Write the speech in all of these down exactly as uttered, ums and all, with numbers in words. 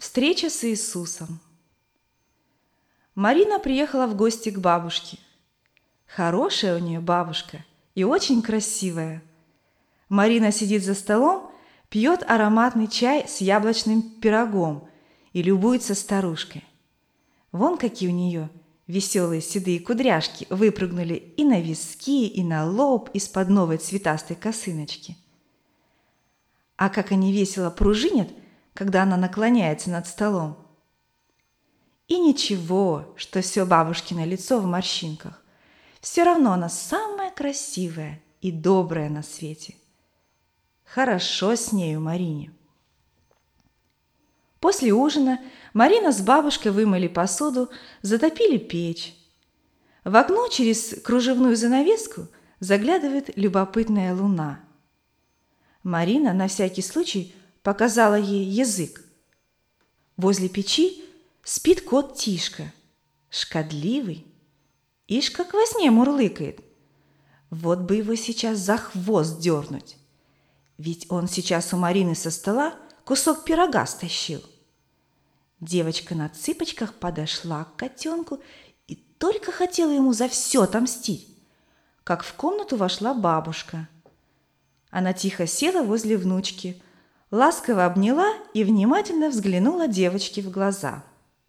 Встреча с Иисусом. Марина приехала в гости к бабушке. Хорошая у нее бабушка и очень красивая. Марина сидит за столом, пьет ароматный чай с яблочным пирогом и любуется старушкой. Вон какие у нее веселые седые кудряшки выпрыгнули и на виски, и на лоб из-под новой цветастой косыночки. А как они весело пружинят, когда она наклоняется над столом. И ничего, что все бабушкино лицо в морщинках. Все равно она самая красивая и добрая на свете. Хорошо с нею Марине. После ужина Марина с бабушкой вымыли посуду, затопили печь. В окно через кружевную занавеску заглядывает любопытная луна. Марина на всякий случай показала ей язык. Возле печи спит кот Тишка, шкодливый. Ишь, как во сне мурлыкает. Вот бы его сейчас за хвост дернуть. Ведь он сейчас у Марины со стола кусок пирога стащил. Девочка на цыпочках подошла к котенку и только хотела ему за все отомстить, как в комнату вошла бабушка. Она тихо села возле внучки, ласково обняла и внимательно взглянула девочке в глаза.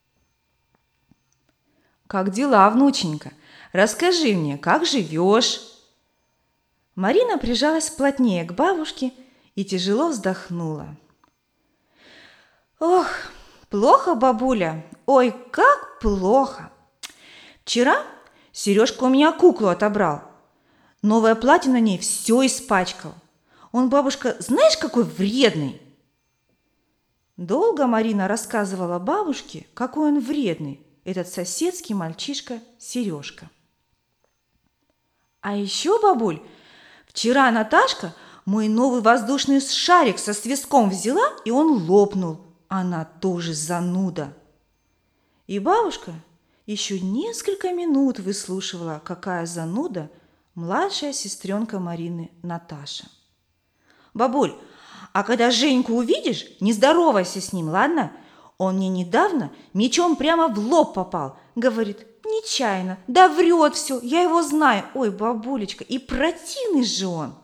«Как дела, внученька? Расскажи мне, как живешь?» Марина прижалась плотнее к бабушке и тяжело вздохнула. «Ох, плохо, бабуля, ой, как плохо! Вчера Сережка у меня куклу отобрал. Новое платье на ней все испачкал. Он, бабушка, знаешь, какой вредный?» Долго Марина рассказывала бабушке, какой он вредный, этот соседский мальчишка Сережка. «А еще, бабуль, вчера Наташка мой новый воздушный шарик со свистком взяла, и он лопнул. Она тоже зануда». И бабушка еще несколько минут выслушивала, какая зануда младшая сестренка Марины Наташа. «Бабуль, а когда Женьку увидишь, не здоровайся с ним, ладно? Он мне недавно мечом прямо в лоб попал. Говорит, нечаянно, да врет все, я его знаю. Ой, бабулечка, и противный же он!»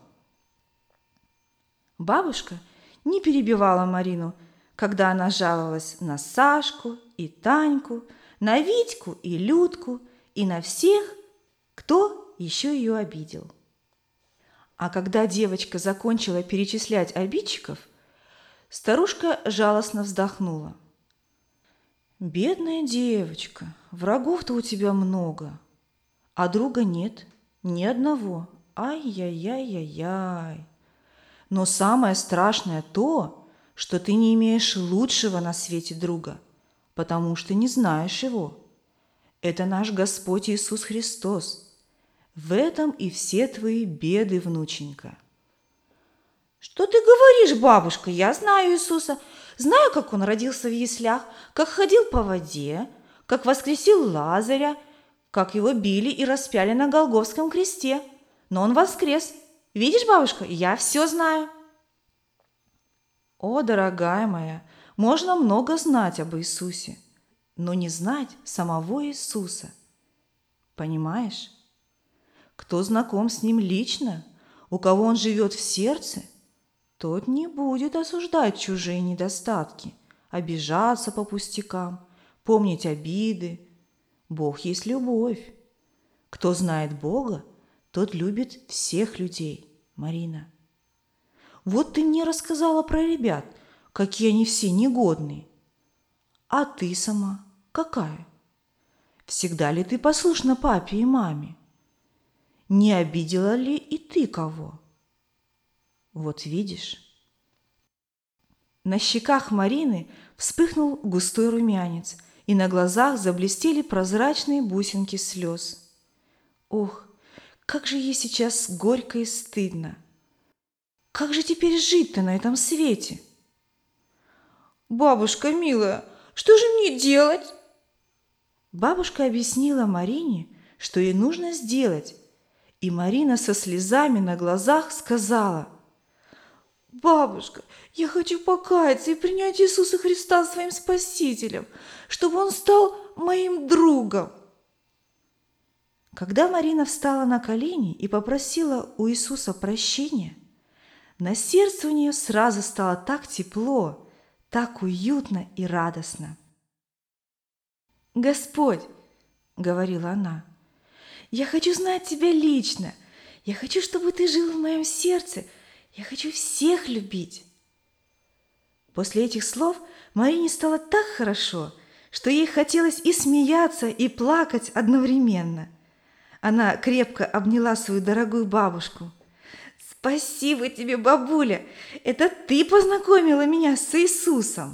Бабушка не перебивала Марину, когда она жаловалась на Сашку и Таньку, на Витьку и Людку и на всех, кто еще ее обидел. А когда девочка закончила перечислять обидчиков, старушка жалостно вздохнула. «Бедная девочка, врагов-то у тебя много, а друга нет, ни одного. Ай-яй-яй-яй-яй. Но самое страшное то, что ты не имеешь лучшего на свете друга, потому что не знаешь его. Это наш Господь Иисус Христос. В этом и все твои беды, внученька». «Что ты говоришь, бабушка? Я знаю Иисуса. Знаю, как он родился в яслях, как ходил по воде, как воскресил Лазаря, как его били и распяли на Голгофском кресте. Но он воскрес. Видишь, бабушка, я все знаю». «О, дорогая моя, можно много знать об Иисусе, но не знать самого Иисуса. Понимаешь? Кто знаком с Ним лично, у кого Он живет в сердце, тот не будет осуждать чужие недостатки, обижаться по пустякам, помнить обиды. Бог есть любовь. Кто знает Бога, тот любит всех людей, Марина. Вот ты мне рассказала про ребят, какие они все негодные. А ты сама какая? Всегда ли ты послушна папе и маме? Не обидела ли и ты кого? Вот видишь». На щеках Марины вспыхнул густой румянец, и на глазах заблестели прозрачные бусинки слез. Ох, как же ей сейчас горько и стыдно! Как же теперь жить-то на этом свете? «Бабушка милая, что же мне делать?» Бабушка объяснила Марине, что ей нужно сделать, и Марина со слезами на глазах сказала: Бабушка, я хочу покаяться и принять Иисуса Христа своим Спасителем, чтобы Он стал моим другом. Когда Марина встала на колени и попросила у Иисуса прощения, на сердце у нее сразу стало так тепло, так уютно и радостно. «Господь, — говорила она, — я хочу знать Тебя лично, я хочу, чтобы Ты жил в моем сердце, я хочу всех любить». После этих слов Марине стало так хорошо, что ей хотелось и смеяться, и плакать одновременно. Она крепко обняла свою дорогую бабушку. «Спасибо тебе, бабуля! Это ты познакомила меня с Иисусом!»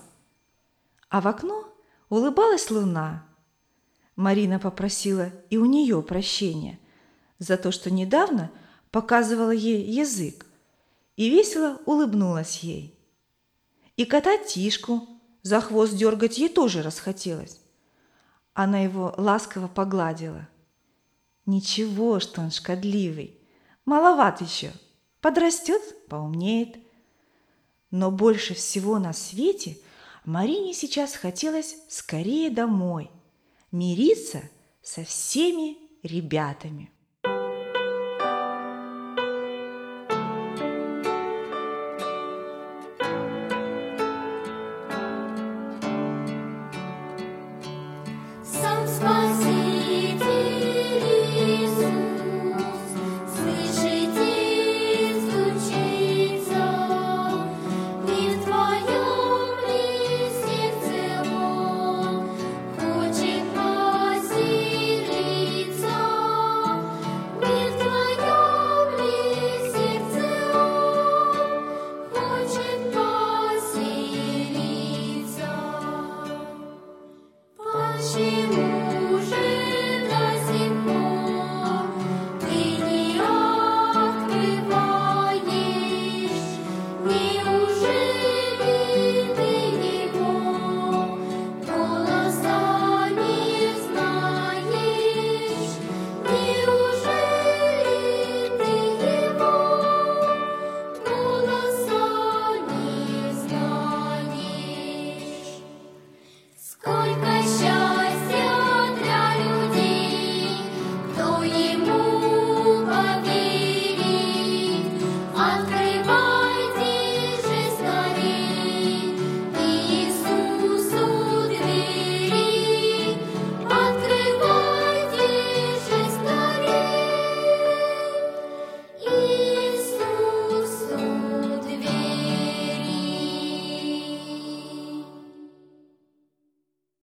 А в окно улыбалась луна. Марина попросила и у нее прощения за то, что недавно показывала ей язык, и весело улыбнулась ей. И кота Тишку за хвост дергать ей тоже расхотелось. Она его ласково погладила. Ничего, что он шкодливый, маловат еще, подрастет, поумнеет. Но больше всего на свете Марине сейчас хотелось скорее домой, мириться со всеми ребятами. Сколько счастья!